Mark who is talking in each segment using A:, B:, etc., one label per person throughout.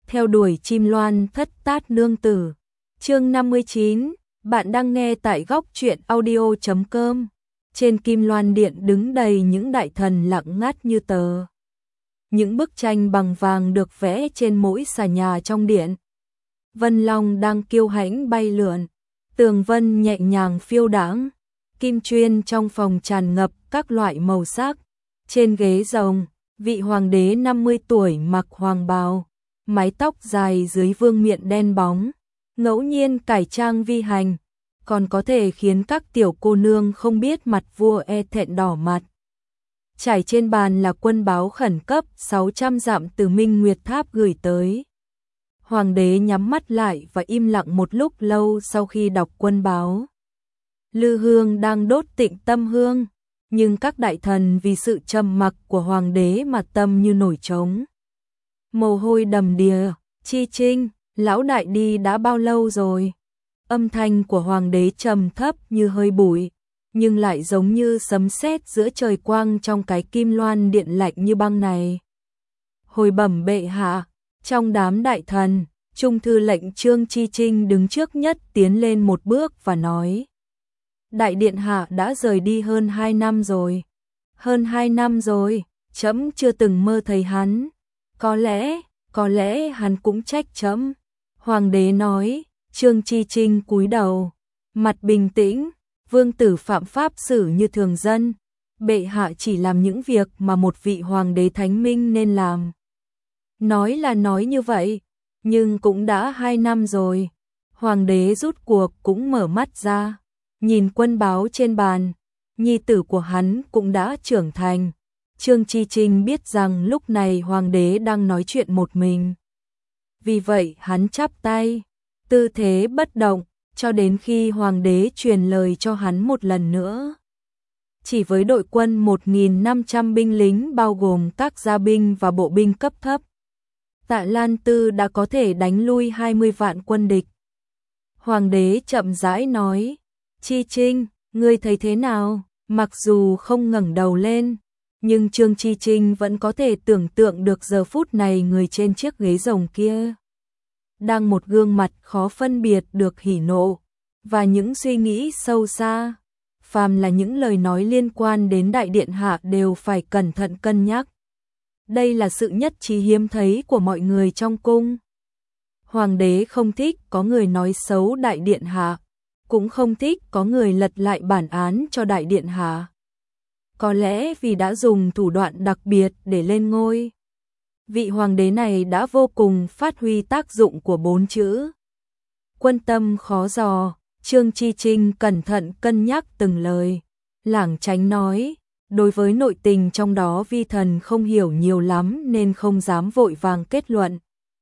A: theo đuổi chim loan thất tát nương tử. Chương 59, bạn đang nghe tại góc truyện audio.com. Trên kim loan điện đứng đầy những đại thần lặng ngắt như tờ. Những bức tranh bằng vàng được vẽ trên mỗi xà nhà trong điện. Vân long đang kiêu hãnh bay lượn, tường vân nhẹ nhàng phiêu đãng, kim chuyên trong phòng tràn ngập các loại màu sắc. Trên ghế rồng, vị hoàng đế 50 tuổi mặc hoàng bào, mái tóc dài dưới vương miện đen bóng, ngẫu nhiên cải trang vi hành, còn có thể khiến các tiểu cô nương không biết mặt vua e thẹn đỏ mặt. Trải trên bàn là quân báo khẩn cấp 600 dặm từ Minh Nguyệt Tháp gửi tới. Hoàng đế nhắm mắt lại và im lặng một lúc lâu sau khi đọc quân báo. Lư hương đang đốt tịnh tâm hương, nhưng các đại thần vì sự trầm mặc của hoàng đế mà tâm như nổi trống. Mồ hôi đầm đìa, Chi Trinh, lão đại đi đã bao lâu rồi? Âm thanh của hoàng đế trầm thấp như hơi bụi, nhưng lại giống như sấm sét giữa trời quang trong cái kim loan điện lạnh như băng này. Hồi bẩm bệ hạ, trong đám đại thần, trung thư lệnh Trương Chi Trinh đứng trước nhất tiến lên một bước và nói: Đại điện hạ đã rời đi hơn 2 năm rồi. Hơn 2 năm rồi, trẫm chưa từng mơ thấy hắn. Có lẽ hắn cũng trách trẫm. Hoàng đế nói. Trương Chi Trinh cúi đầu, mặt bình tĩnh, vương tử phạm pháp xử như thường dân. Bệ hạ chỉ làm những việc mà một vị hoàng đế thánh minh nên làm. Nói là nói như vậy, nhưng cũng đã 2 năm rồi. Hoàng đế rút cuộc cũng mở mắt ra, nhìn quân báo trên bàn, nhi tử của hắn cũng đã trưởng thành. Trương Chi Trinh biết rằng lúc này hoàng đế đang nói chuyện một mình. Vì vậy hắn chắp tay, tư thế bất động, cho đến khi hoàng đế truyền lời cho hắn một lần nữa. Chỉ với đội quân 1.500 binh lính bao gồm các gia binh và bộ binh cấp thấp, Tạ Lan Tư đã có thể đánh lui 20 vạn quân địch. Hoàng đế chậm rãi nói, Chi Trinh, ngươi thấy thế nào? Mặc dù không ngẩng đầu lên, nhưng Trương Chi Trinh vẫn có thể tưởng tượng được giờ phút này người trên chiếc ghế rồng kia đang một gương mặt khó phân biệt được hỉ nộ và những suy nghĩ sâu xa. Phàm là những lời nói liên quan đến đại điện hạ đều phải cẩn thận cân nhắc. Đây là sự nhất trí hiếm thấy của mọi người trong cung. Hoàng đế không thích có người nói xấu đại điện hạ, cũng không thích có người lật lại bản án cho đại điện hạ. Có lẽ vì đã dùng thủ đoạn đặc biệt để lên ngôi, vị hoàng đế này đã vô cùng phát huy tác dụng của 4 chữ. Quân tâm khó dò, Trương Chi Trinh cẩn thận cân nhắc từng lời. Lảng tránh nói, đối với nội tình trong đó vi thần không hiểu nhiều lắm nên không dám vội vàng kết luận.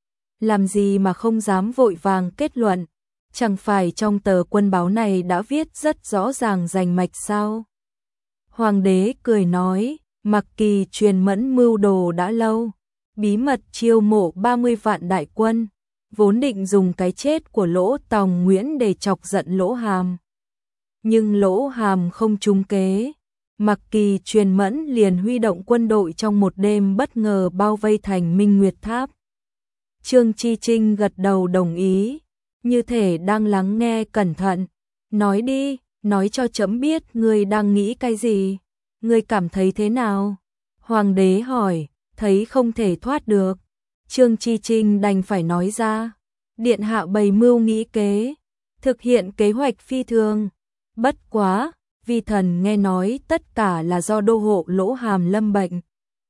A: Làm gì mà không dám vội vàng kết luận? Chẳng phải trong tờ quân báo này đã viết rất rõ ràng rành mạch sao? Hoàng đế cười nói, Mặc Kỳ truyền mẫn mưu đồ đã lâu, bí mật chiêu mộ 30 vạn đại quân, vốn định dùng cái chết của Lỗ Tòng Nguyễn để chọc giận Lỗ Hàm. Nhưng Lỗ Hàm không trúng kế, Mặc Kỳ truyền mẫn liền huy động quân đội trong một đêm bất ngờ bao vây thành Minh Nguyệt Tháp. Trương Chi Trinh gật đầu đồng ý, như thể đang lắng nghe cẩn thận. Nói đi, nói cho trẫm biết ngươi đang nghĩ cái gì, ngươi cảm thấy thế nào? Hoàng đế hỏi, thấy không thể thoát được. Trương Chi Trinh đành phải nói ra, điện hạ bày mưu nghĩ kế, thực hiện kế hoạch phi thường. Bất quá, vi thần nghe nói tất cả là do đô hộ Lỗ Hàm lâm bệnh.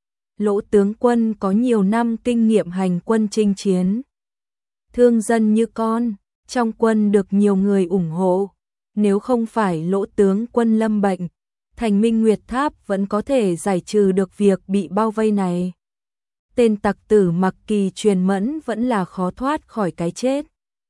A: Lỗ tướng quân có nhiều năm kinh nghiệm hành quân chinh chiến, thương dân như con, trong quân được nhiều người ủng hộ. Nếu không phải Lỗ tướng quân lâm bệnh, thành Minh Nguyệt Tháp vẫn có thể giải trừ được việc bị bao vây này. Tên tặc tử Mặc Kỳ truyền mẫn vẫn là khó thoát khỏi cái chết.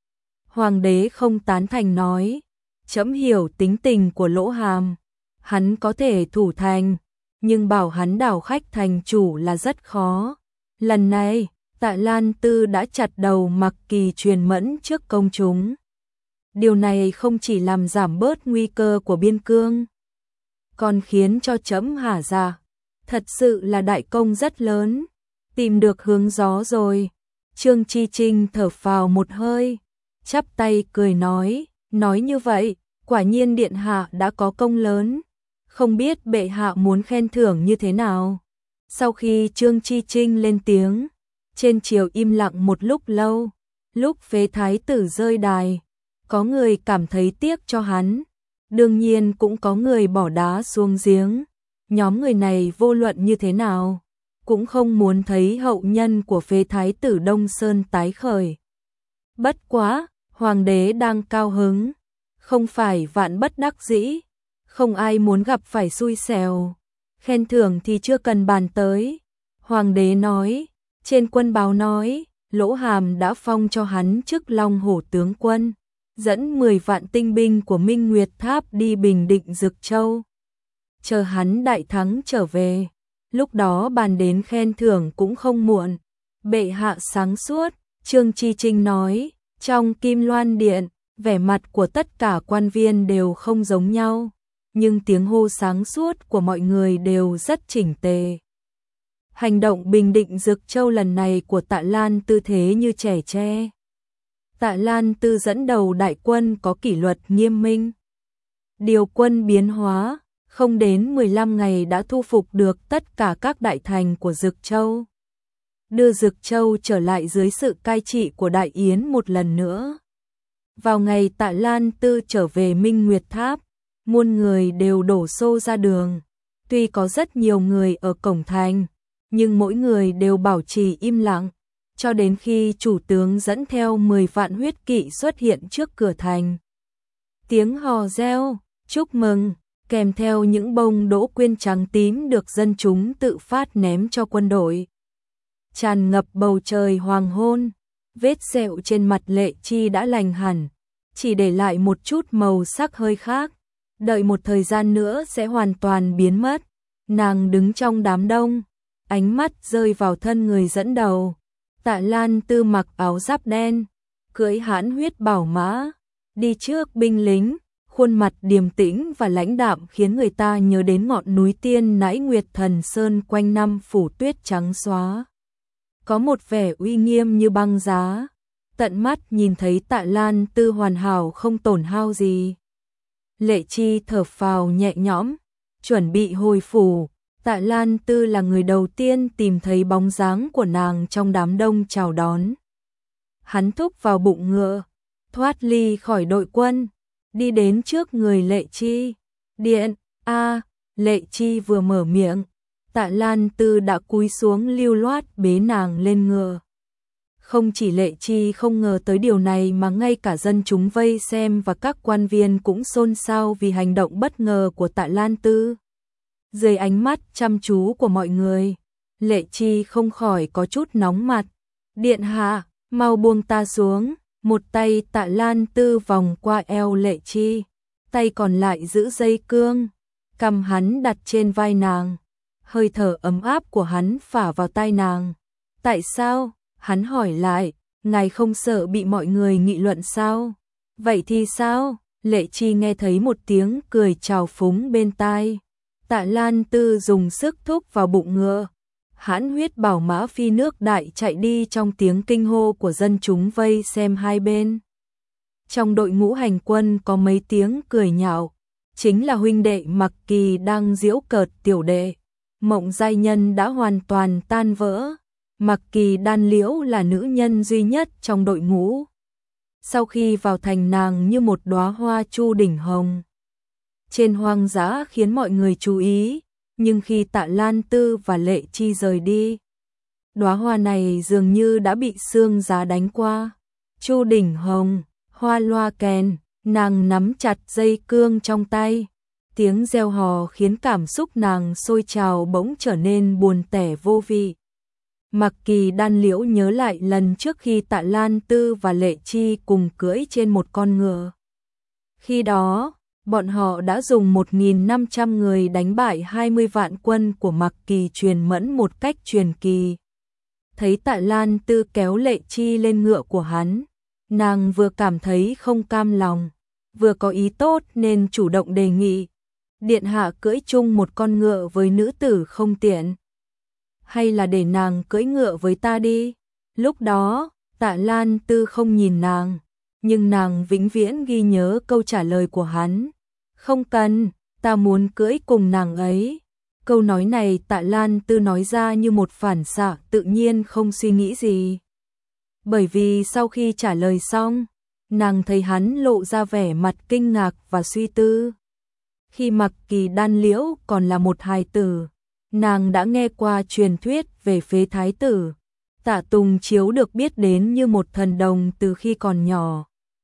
A: Hoàng đế không tán thành nói, trẫm hiểu tính tình của Lỗ Hàm, hắn có thể thủ thành, nhưng bảo hắn đảo khách thành chủ là rất khó. Lần này, Tạ Lan Tư đã chặt đầu Mặc Kỳ truyền mẫn trước công chúng. Điều này không chỉ làm giảm bớt nguy cơ của biên cương, còn khiến cho trẫm hả dạ. Thật sự là đại công rất lớn, tìm được hướng gió rồi. Trương Chi Trinh thở phào một hơi, chắp tay cười nói như vậy, quả nhiên điện hạ đã có công lớn, không biết bệ hạ muốn khen thưởng như thế nào. Sau khi Trương Chi Trinh lên tiếng, trên triều im lặng một lúc lâu, lúc Phế thái tử rơi đài, có người cảm thấy tiếc cho hắn, đương nhiên cũng có người bỏ đá xuống giếng, nhóm người này vô luận như thế nào, cũng không muốn thấy hậu nhân của Phế thái tử Đông Sơn tái khởi. Bất quá, hoàng đế đang cao hứng, không phải vạn bất đắc dĩ, không ai muốn gặp phải xui xẻo, khen thưởng thì chưa cần bàn tới. Hoàng đế nói, trên quân báo nói, Lỗ Hàm đã phong cho hắn chức Long Hổ tướng quân, dẫn 10 vạn tinh binh của Minh Nguyệt Tháp đi bình định Dực Châu. Chờ hắn đại thắng trở về, lúc đó bàn đến khen thưởng cũng không muộn. Bệ hạ sáng suốt, Trương Chi Trinh nói, trong Kim Loan Điện, vẻ mặt của tất cả quan viên đều không giống nhau, nhưng tiếng hô sáng suốt của mọi người đều rất chỉnh tề. Hành động bình định Dực Châu lần này của Tạ Lan Tư thế như trẻ tre. Tạ Lan Tư dẫn đầu đại quân có kỷ luật nghiêm minh. Điều quân biến hóa, không đến 15 ngày đã thu phục được tất cả các đại thành của Dực Châu. Đưa Dực Châu trở lại dưới sự cai trị của Đại Yến một lần nữa. Vào ngày Tạ Lan Tư trở về Minh Nguyệt Tháp, muôn người đều đổ xô ra đường. Tuy có rất nhiều người ở cổng thành, nhưng mỗi người đều bảo trì im lặng, cho đến khi chủ tướng dẫn theo 10 vạn huyết kỵ xuất hiện trước cửa thành. Tiếng hò reo, chúc mừng, kèm theo những bông đỗ quyên trắng tím được dân chúng tự phát ném cho quân đội. Tràn ngập bầu trời hoàng hôn, vết sẹo trên mặt Lệ Chi đã lành hẳn, chỉ để lại một chút màu sắc hơi khác, đợi một thời gian nữa sẽ hoàn toàn biến mất. Nàng đứng trong đám đông, ánh mắt rơi vào thân người dẫn đầu. Tạ Lan Tư mặc áo giáp đen, cưỡi hãn huyết bảo mã, đi trước binh lính, khuôn mặt điềm tĩnh và lãnh đạm khiến người ta nhớ đến ngọn núi tiên nãi Nguyệt Thần Sơn quanh năm phủ tuyết trắng xóa. Có một vẻ uy nghiêm như băng giá, tận mắt nhìn thấy Tạ Lan Tư hoàn hảo không tổn hao gì. Lệ Chi thở phào nhẹ nhõm, chuẩn bị hồi phủ. Tạ Lan Tư là người đầu tiên tìm thấy bóng dáng của nàng trong đám đông chào đón. Hắn thúc vào bụng ngựa, thoát ly khỏi đội quân, đi đến trước người Lệ Chi. Điện, Lệ Chi vừa mở miệng, Tạ Lan Tư đã cúi xuống lưu loát bế nàng lên ngựa. Không chỉ Lệ Chi không ngờ tới điều này mà ngay cả dân chúng vây xem và các quan viên cũng xôn xao vì hành động bất ngờ của Tạ Lan Tư. Dưới ánh mắt chăm chú của mọi người, Lệ Chi không khỏi có chút nóng mặt. Điện hạ, mau buông ta xuống. Một tay Tạ Lan Tư vòng qua eo Lệ Chi, tay còn lại giữ dây cương, cầm hắn đặt trên vai nàng. Hơi thở ấm áp của hắn phả vào tai nàng. Tại sao? Hắn hỏi lại, ngài không sợ bị mọi người nghị luận sao? Vậy thì sao? Lệ Chi nghe thấy một tiếng cười trào phúng bên tai. Tạ Lan Tư dùng sức thúc vào bụng ngựa. Hãn huyết bảo mã phi nước đại chạy đi trong tiếng kinh hô của dân chúng vây xem hai bên. Trong đội ngũ hành quân có mấy tiếng cười nhạo, chính là huynh đệ Mặc Kỳ đang giễu cợt tiểu đệ. Mộng giai nhân đã hoàn toàn tan vỡ. Mặc Kỳ Đan Liễu là nữ nhân duy nhất trong đội ngũ. Sau khi vào thành nàng như một đóa hoa chu đỉnh hồng trên hoang dã khiến mọi người chú ý, nhưng khi Tạ Lan Tư và Lệ Chi rời đi, đóa hoa này dường như đã bị sương giá đánh qua. Chu đỉnh hồng, hoa loa kèn, nàng nắm chặt dây cương trong tay, tiếng reo hò khiến cảm xúc nàng sôi trào bỗng trở nên buồn tẻ vô vị. Mặc Kỳ Đan Liễu nhớ lại lần trước khi Tạ Lan Tư và Lệ Chi cùng cưỡi trên một con ngựa. Khi đó, bọn họ đã dùng 1.500 người đánh bại 20 vạn quân của Mặc Kỳ Truyền Mẫn một cách truyền kỳ. Thấy Tạ Lan Tư kéo Lệ Chi lên ngựa của hắn, nàng vừa cảm thấy không cam lòng, vừa có ý tốt nên chủ động đề nghị. Điện hạ cưỡi chung một con ngựa với nữ tử không tiện. Hay là để nàng cưỡi ngựa với ta đi? Lúc đó, Tạ Lan Tư không nhìn nàng, nhưng nàng vĩnh viễn ghi nhớ câu trả lời của hắn. Không cần, ta muốn cưỡi cùng nàng ấy. Câu nói này Tạ Lan Tư nói ra như một phản xạ, tự nhiên không suy nghĩ gì. Bởi vì sau khi trả lời xong, nàng thấy hắn lộ ra vẻ mặt kinh ngạc và suy tư. Khi Mặc Kỳ Đan Liễu còn là một hài tử, nàng đã nghe qua truyền thuyết về phế thái tử. Tạ Tùng Chiếu được biết đến như một thần đồng từ khi còn nhỏ.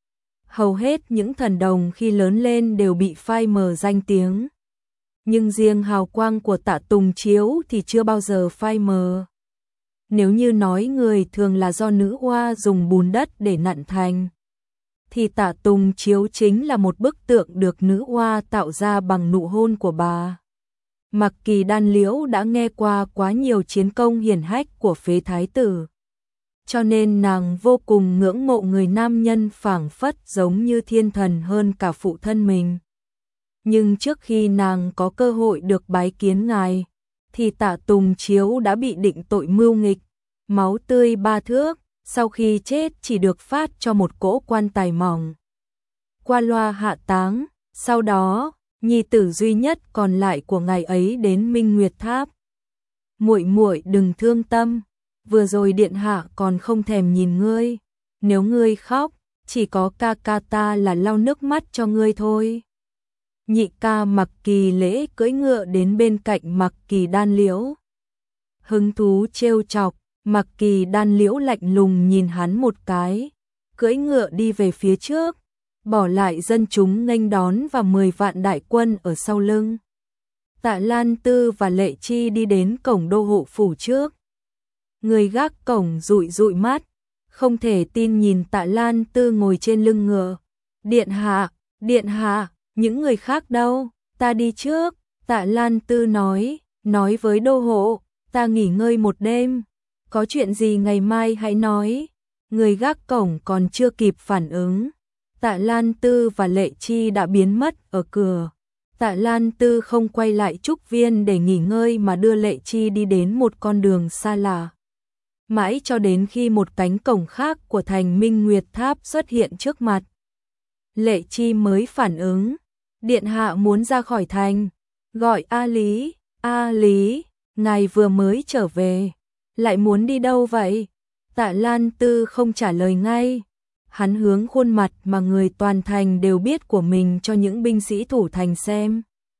A: Hầu hết những thần đồng khi lớn lên đều bị phai mờ danh tiếng. Nhưng riêng hào quang của Tạ Tùng Chiếu thì chưa bao giờ phai mờ. Nếu như nói người thường là do nữ hoa dùng bùn đất để nặn thành, thì Tạ Tùng Chiếu chính là một bức tượng được nữ hoa tạo ra bằng nụ hôn của bà. Mặc Kỳ Đan Liễu đã nghe qua quá nhiều chiến công hiển hách của phế thái tử, cho nên nàng vô cùng ngưỡng mộ người nam nhân phảng phất giống như thiên thần hơn cả phụ thân mình. Nhưng trước khi nàng có cơ hội được bái kiến ngài, thì Tạ Tùng Chiếu đã bị định tội mưu nghịch, máu tươi 3 thước, sau khi chết chỉ được phát cho một cỗ quan tài mỏng. Qua loa hạ táng, sau đó, nhi tử duy nhất còn lại của ngài ấy đến Minh Nguyệt Tháp. Muội muội đừng thương tâm, vừa rồi điện hạ còn không thèm nhìn ngươi, nếu ngươi khóc, chỉ có ca ca ta là lau nước mắt cho ngươi thôi. Nhị ca Mặc Kỳ Lễ cưỡi ngựa đến bên cạnh Mặc Kỳ Đan Liễu. Hứng thú trêu chọc, Mặc Kỳ Đan Liễu lạnh lùng nhìn hắn một cái, cưỡi ngựa đi về phía trước, bỏ lại dân chúng nghênh đón và 10 vạn đại quân ở sau lưng. Tạ Lan Tư và Lệ Chi đi đến cổng đô hộ phủ trước. Người gác cổng dụi dụi mắt, không thể tin nhìn Tạ Lan Tư ngồi trên lưng ngựa. Điện hạ, những người khác đâu, ta đi trước. Tạ Lan Tư nói với đô hộ, ta nghỉ ngơi một đêm, có chuyện gì ngày mai hãy nói. Người gác cổng còn chưa kịp phản ứng, Tạ Lan Tư và Lệ Chi đã biến mất ở cửa. Tạ Lan Tư không quay lại trúc viên để nghỉ ngơi mà đưa Lệ Chi đi đến một con đường xa lạ. Mãi cho đến khi một cánh cổng khác của thành Minh Nguyệt Tháp xuất hiện trước mặt, Lệ Chi mới phản ứng. Điện hạ muốn ra khỏi thành, gọi A Lý, ngài vừa mới trở về, lại muốn đi đâu vậy? Tạ Lan Tư không trả lời ngay. Hắn hướng khuôn mặt mà người toàn thành đều biết của mình cho những binh sĩ thủ thành xem.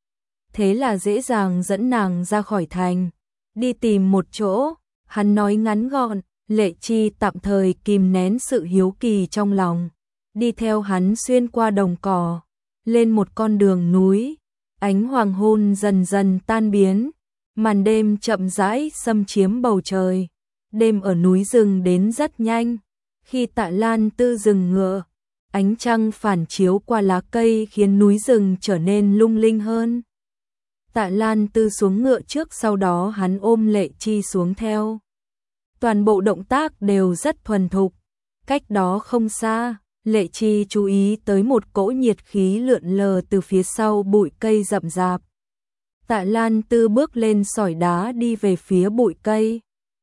A: Thế là dễ dàng dẫn nàng ra khỏi thành, đi tìm một chỗ. Hắn nói ngắn gọn. Lệ Chi tạm thời kìm nén sự hiếu kỳ trong lòng, đi theo hắn xuyên qua đồng cỏ, lên một con đường núi. Ánh hoàng hôn dần dần tan biến, màn đêm chậm rãi xâm chiếm bầu trời. Đêm ở núi rừng đến rất nhanh. Khi Tạ Lan Tư dừng ngựa, ánh trăng phản chiếu qua lá cây khiến núi rừng trở nên lung linh hơn. Tạ Lan Tư xuống ngựa trước, sau đó hắn ôm Lệ Chi xuống theo. Toàn bộ động tác đều rất thuần thục. Cách đó không xa, Lệ Chi chú ý tới một cỗ nhiệt khí lượn lờ từ phía sau bụi cây rậm rạp. Tạ Lan Tư bước lên sỏi đá đi về phía bụi cây.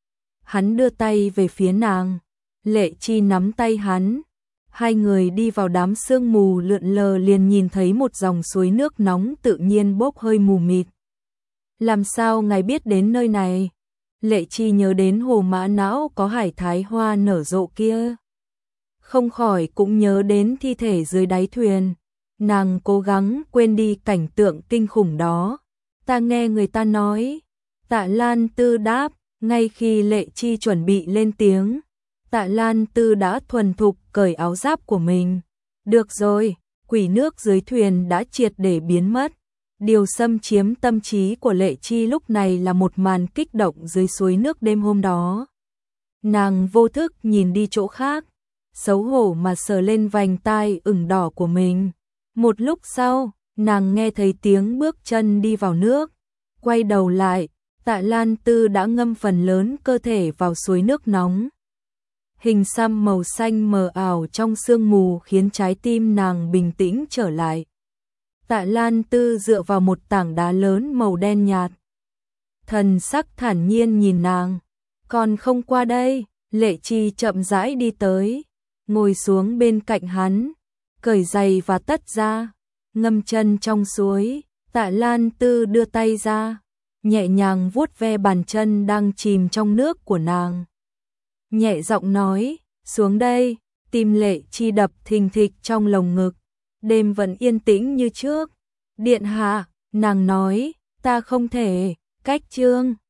A: Hắn đưa tay về phía nàng, Lệ Chi nắm tay hắn. Hai người đi vào đám sương mù lượn lờ, liền nhìn thấy một dòng suối nước nóng tự nhiên bốc hơi mù mịt. Làm sao ngài biết đến nơi này? Lệ Chi nhớ đến hồ Mã Não có hải thái hoa nở rộ kia, không khỏi cũng nhớ đến thi thể dưới đáy thuyền. Nàng cố gắng quên đi cảnh tượng kinh khủng đó. Ta nghe người ta nói. Tạ Lan Tư đáp. Ngay khi Lệ Chi chuẩn bị lên tiếng, Tạ Lan Tư đã thuần thục cởi áo giáp của mình. Được rồi, quỷ nước dưới thuyền đã triệt để biến mất. Điều xâm chiếm tâm trí của Lệ Chi lúc này là một màn kích động dưới suối nước đêm hôm đó. Nàng vô thức nhìn đi chỗ khác, xấu hổ mà sờ lên vành tai ửng đỏ của mình. Một lúc sau, nàng nghe thấy tiếng bước chân đi vào nước. Quay đầu lại, Tạ Lan Tư đã ngâm phần lớn cơ thể vào suối nước nóng. Hình xăm màu xanh mờ ảo trong sương mù khiến trái tim nàng bình tĩnh trở lại. Tạ Lan Tư dựa vào một tảng đá lớn màu đen nhạt, thần sắc thản nhiên nhìn nàng. Còn không qua đây? Lệ Chi chậm rãi đi tới, ngồi xuống bên cạnh hắn, cởi giày và tất ra, ngâm chân trong suối. Tạ Lan Tư đưa tay ra, nhẹ nhàng vuốt ve bàn chân đang chìm trong nước của nàng. Nhẹ giọng nói, xuống đây. Tim Lệ Chi đập thình thịch trong lồng ngực. Đêm vẫn yên tĩnh như trước. Điện hạ, nàng nói, ta không thể. Cách chương